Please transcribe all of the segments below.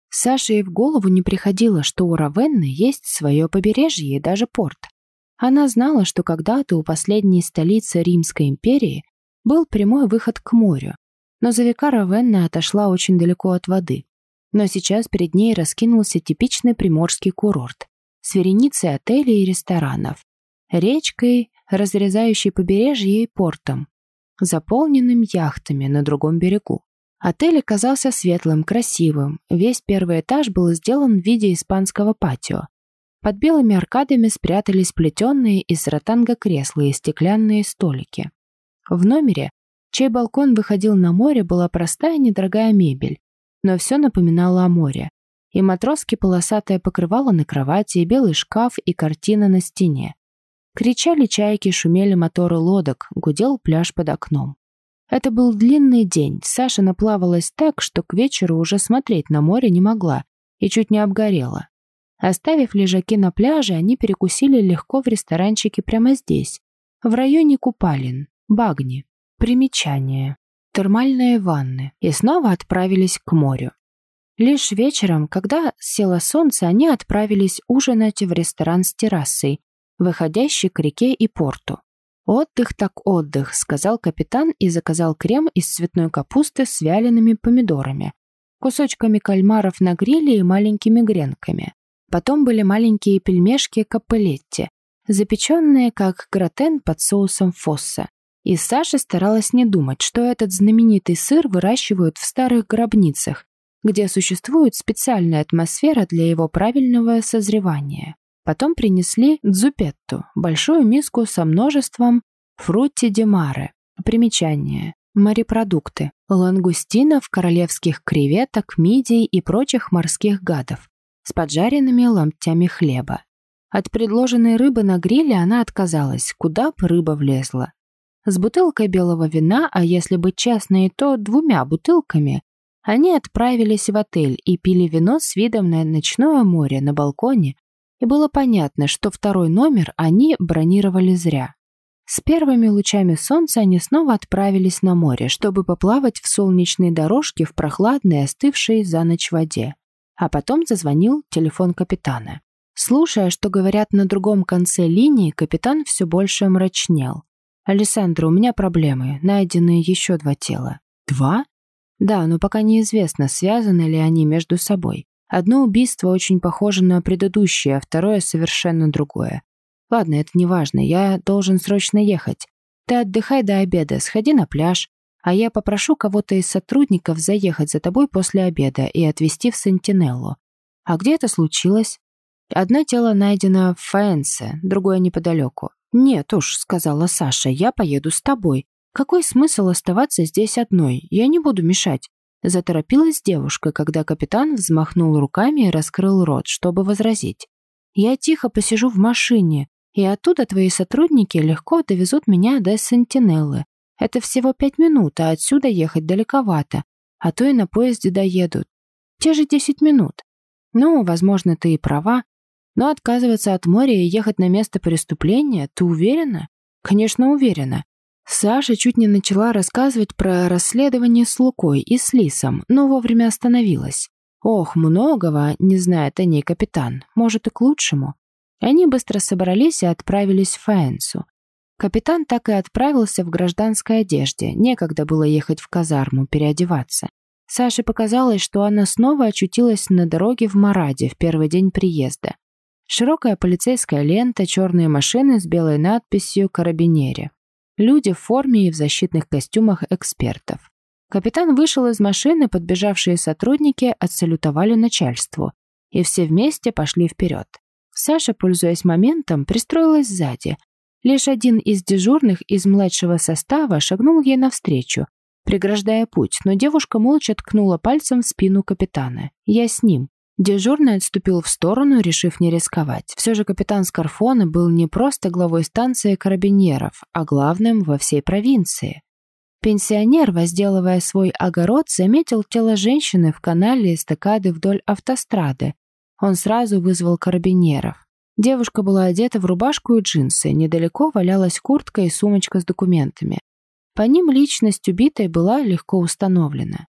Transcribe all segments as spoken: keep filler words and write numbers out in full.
Саше и в голову не приходило, что у Равенны есть свое побережье и даже порт. Она знала, что когда-то у последней столицы Римской империи был прямой выход к морю, но за века Равенна отошла очень далеко от воды. Но сейчас перед ней раскинулся типичный приморский курорт с вереницей отелей и ресторанов, речкой, разрезающей побережье, и портом, заполненным яхтами на другом берегу. Отель оказался светлым, красивым. Весь первый этаж был сделан в виде испанского патио. Под белыми аркадами спрятались плетеные из ротанга кресла и стеклянные столики. В номере, чей балкон выходил на море, была простая недорогая мебель, но все напоминало о море. И матросски полосатое покрывало на кровати, и белый шкаф, и картина на стене. Кричали чайки, шумели моторы лодок, гудел пляж под окном. Это был длинный день. Саша наплавалась так, что к вечеру уже смотреть на море не могла и чуть не обгорела. Оставив лежаки на пляже, они перекусили легко в ресторанчике прямо здесь, в районе купалин, Багни. Примечание. Термальные ванны. И снова отправились к морю. Лишь вечером, когда село солнце, они отправились ужинать в ресторан с террасой, выходящий к реке и порту. «Отдых так отдых», — сказал капитан и заказал крем из цветной капусты с вялеными помидорами, кусочками кальмаров на гриле и маленькими гренками. Потом были маленькие пельмешки капеллетти, запеченные как гратен под соусом фосса. И Саша старалась не думать, что этот знаменитый сыр выращивают в старых гробницах, где существует специальная атмосфера для его правильного созревания. Потом принесли дзупетту, большую миску со множеством фрутти ди маре. Примечание. Морепродукты. Лангустинов, королевских креветок, мидий и прочих морских гадов с поджаренными ломтями хлеба. От предложенной рыбы на гриле она отказалась, куда бы рыба влезла. С бутылкой белого вина, а если быть честной, то двумя бутылками, они отправились в отель и пили вино с видом на ночное море на балконе, и было понятно, что второй номер они бронировали зря. С первыми лучами солнца они снова отправились на море, чтобы поплавать в солнечной дорожке в прохладной, остывшей за ночь воде. А потом зазвонил телефон капитана. Слушая, что говорят на другом конце линии, капитан все больше мрачнел. «Алессандро, у меня проблемы. Найдены еще два тела». «Два?» «Да, но пока неизвестно, связаны ли они между собой. Одно убийство очень похоже на предыдущее, а второе совершенно другое. Ладно, это не важно, я должен срочно ехать. Ты отдыхай до обеда, сходи на пляж, а я попрошу кого-то из сотрудников заехать за тобой после обеда и отвезти в Сентинеллу. А где это случилось?» «Одно тело найдено в Фаэнсе, другое неподалеку». «Нет уж», — сказала Саша, — «я поеду с тобой. Какой смысл оставаться здесь одной? Я не буду мешать». Заторопилась девушка, когда капитан взмахнул руками и раскрыл рот, чтобы возразить. «Я тихо посижу в машине, и оттуда твои сотрудники легко довезут меня до Сентинеллы. Это всего пять минут, а отсюда ехать далековато, а то и на поезде доедут. Те же десять минут. Ну, возможно, ты и права, но отказываться от моря и ехать на место преступления, ты уверена?» «Конечно, уверена». Саша чуть не начала рассказывать про расследование с Лукой и с Лисом, но вовремя остановилась. Ох, многого не знает о ней капитан, может и к лучшему. Они быстро собрались и отправились в Фаэнсу. Капитан так и отправился в гражданской одежде, некогда было ехать в казарму, переодеваться. Саше показалось, что она снова очутилась на дороге в Мараде в первый день приезда. Широкая полицейская лента, черные машины с белой надписью «Карабинери». Люди в форме и в защитных костюмах экспертов. Капитан вышел из машины, подбежавшие сотрудники отсалютовали начальству, и все вместе пошли вперед. Саша, пользуясь моментом, пристроилась сзади. Лишь один из дежурных из младшего состава шагнул ей навстречу, преграждая путь, но девушка молча ткнула пальцем в спину капитана. «Я с ним». Дежурный отступил в сторону, решив не рисковать. Все же капитан Скарфоне был не просто главой станции карабинеров, а главным во всей провинции. Пенсионер, возделывая свой огород, заметил тело женщины в канале эстакады вдоль автострады. Он сразу вызвал карабинеров. Девушка была одета в рубашку и джинсы, недалеко валялась куртка и сумочка с документами. По ним личность убитой была легко установлена.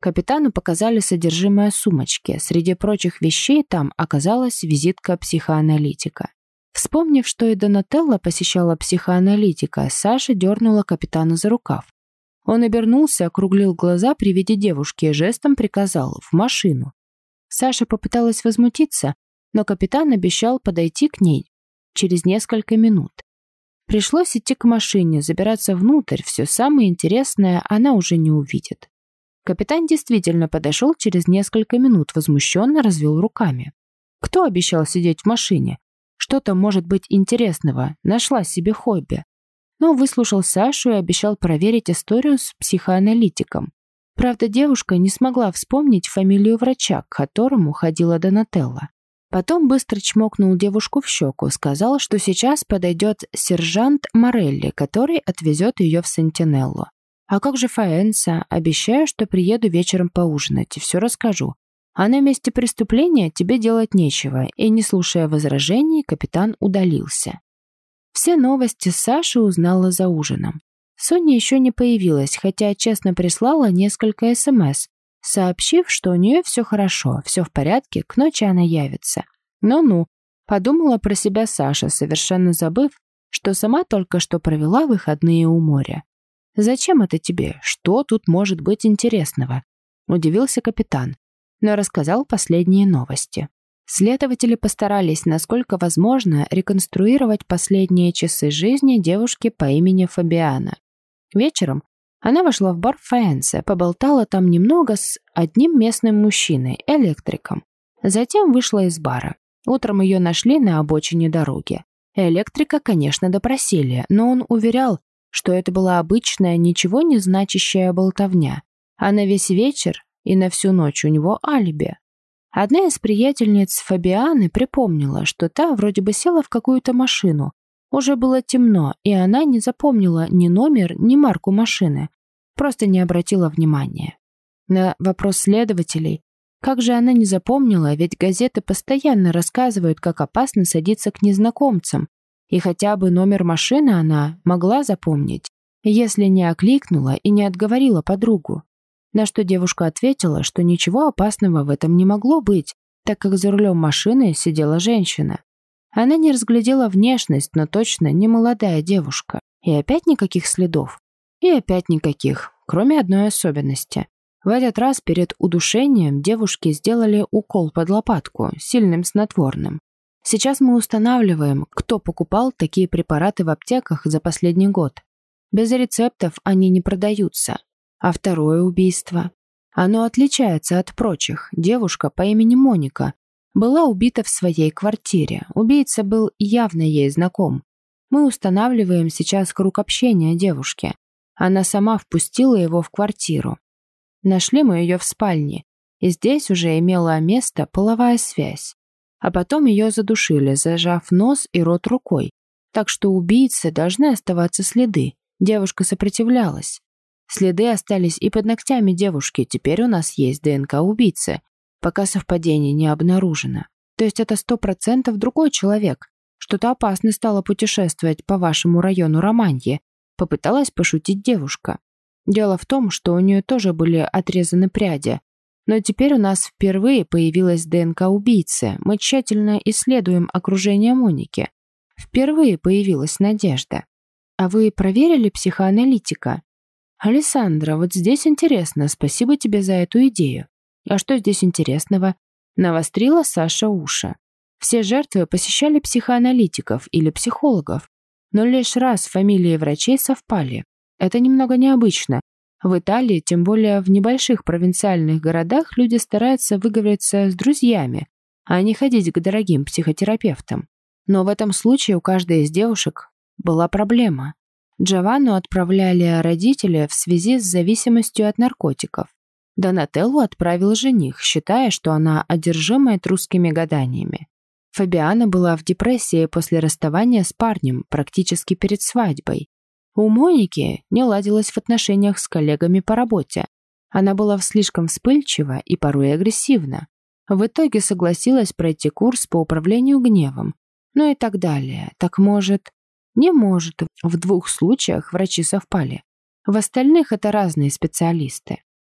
Капитану показали содержимое сумочки. Среди прочих вещей там оказалась визитка психоаналитика. Вспомнив, что и Донателла посещала психоаналитика, Саша дернула капитана за рукав. Он обернулся, округлил глаза при виде девушки и жестом приказал «в машину». Саша попыталась возмутиться, но капитан обещал подойти к ней через несколько минут. Пришлось идти к машине, забираться внутрь, все самое интересное она уже не увидит. Капитан действительно подошел через несколько минут, возмущенно развел руками. Кто обещал сидеть в машине? Что-то может быть интересного, нашла себе хобби. Но выслушал Сашу и обещал проверить историю с психоаналитиком. Правда, девушка не смогла вспомнить фамилию врача, к которому ходила Донателла. Потом быстро чмокнул девушку в щеку, сказал, что сейчас подойдет сержант Морелли, который отвезет ее в Сентинелло. «А как же Фаэнса? Обещаю, что приеду вечером поужинать и все расскажу. А на месте преступления тебе делать нечего», и, не слушая возражений, капитан удалился. Все новости Саша узнала за ужином. Соня еще не появилась, хотя честно прислала несколько смс, сообщив, что у нее все хорошо, все в порядке, к ночи она явится. «Ну-ну», — подумала про себя Саша, совершенно забыв, что сама только что провела выходные у моря. «Зачем это тебе? Что тут может быть интересного?» — удивился капитан, но рассказал последние новости. Следователи постарались, насколько возможно, реконструировать последние часы жизни девушки по имени Фабиана. Вечером она вошла в бар Фаэнсе, поболтала там немного с одним местным мужчиной, электриком. Затем вышла из бара. Утром ее нашли на обочине дороги. Электрика, конечно, допросили, но он уверял, что это была обычная, ничего не значащая болтовня, а на весь вечер и на всю ночь у него алиби. Одна из приятельниц Фабианы припомнила, что та вроде бы села в какую-то машину. Уже было темно, и она не запомнила ни номер, ни марку машины, просто не обратила внимания. На вопрос следователей, как же она не запомнила, ведь газеты постоянно рассказывают, как опасно садиться к незнакомцам, и хотя бы номер машины она могла запомнить, если не окликнула и не отговорила подругу. На что девушка ответила, что ничего опасного в этом не могло быть, так как за рулем машины сидела женщина. Она не разглядела внешность, но точно не молодая девушка. И опять никаких следов. И опять никаких, кроме одной особенности. В этот раз перед удушением девушке сделали укол под лопатку, сильным снотворным. Сейчас мы устанавливаем, кто покупал такие препараты в аптеках за последний год. Без рецептов они не продаются. А второе убийство. Оно отличается от прочих. Девушка по имени Моника была убита в своей квартире. Убийца был явно ей знаком. Мы устанавливаем сейчас круг общения девушки. Она сама впустила его в квартиру. Нашли мы ее в спальне, и здесь уже имела место половая связь. А потом ее задушили, зажав нос и рот рукой. Так что у убийцы должны оставаться следы. Девушка сопротивлялась. Следы остались и под ногтями девушки. Теперь у нас есть ДНК убийцы, пока совпадение не обнаружено. То есть это сто процентов другой человек. Что-то опасно стало путешествовать по вашему району Романье. Попыталась пошутить девушка. Дело в том, что у нее тоже были отрезаны пряди. Но теперь у нас впервые появилась ДНК убийцы. Мы тщательно исследуем окружение Моники. Впервые появилась надежда. А вы проверили психоаналитика? Алессандра, вот здесь интересно. Спасибо тебе за эту идею. А что здесь интересного? Навострила Саша уши. Все жертвы посещали психоаналитиков или психологов. Но лишь раз фамилии врачей совпали. Это немного необычно. В Италии, тем более в небольших провинциальных городах, люди стараются выговориться с друзьями, а не ходить к дорогим психотерапевтам. Но в этом случае у каждой из девушек была проблема. Джованну отправляли родители в связи с зависимостью от наркотиков. Донателлу отправил жених, считая, что она одержимая русскими гаданиями. Фабиана была в депрессии после расставания с парнем практически перед свадьбой. У Моники не ладилось в отношениях с коллегами по работе. Она была слишком вспыльчива и порой агрессивна. В итоге согласилась пройти курс по управлению гневом. Ну и так далее. Так может... Не может. В двух случаях врачи совпали. В остальных это разные специалисты.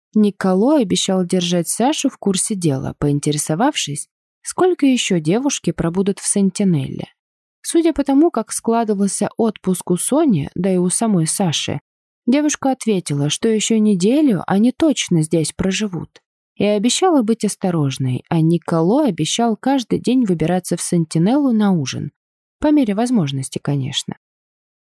Николо обещал держать Сашу в курсе дела, поинтересовавшись, сколько еще девушки пробудут в Сентинелле. Судя по тому, как складывался отпуск у Сони, да и у самой Саши, девушка ответила, что еще неделю они точно здесь проживут. И обещала быть осторожной, а Николо обещал каждый день выбираться в Сентинеллу на ужин. По мере возможности, конечно.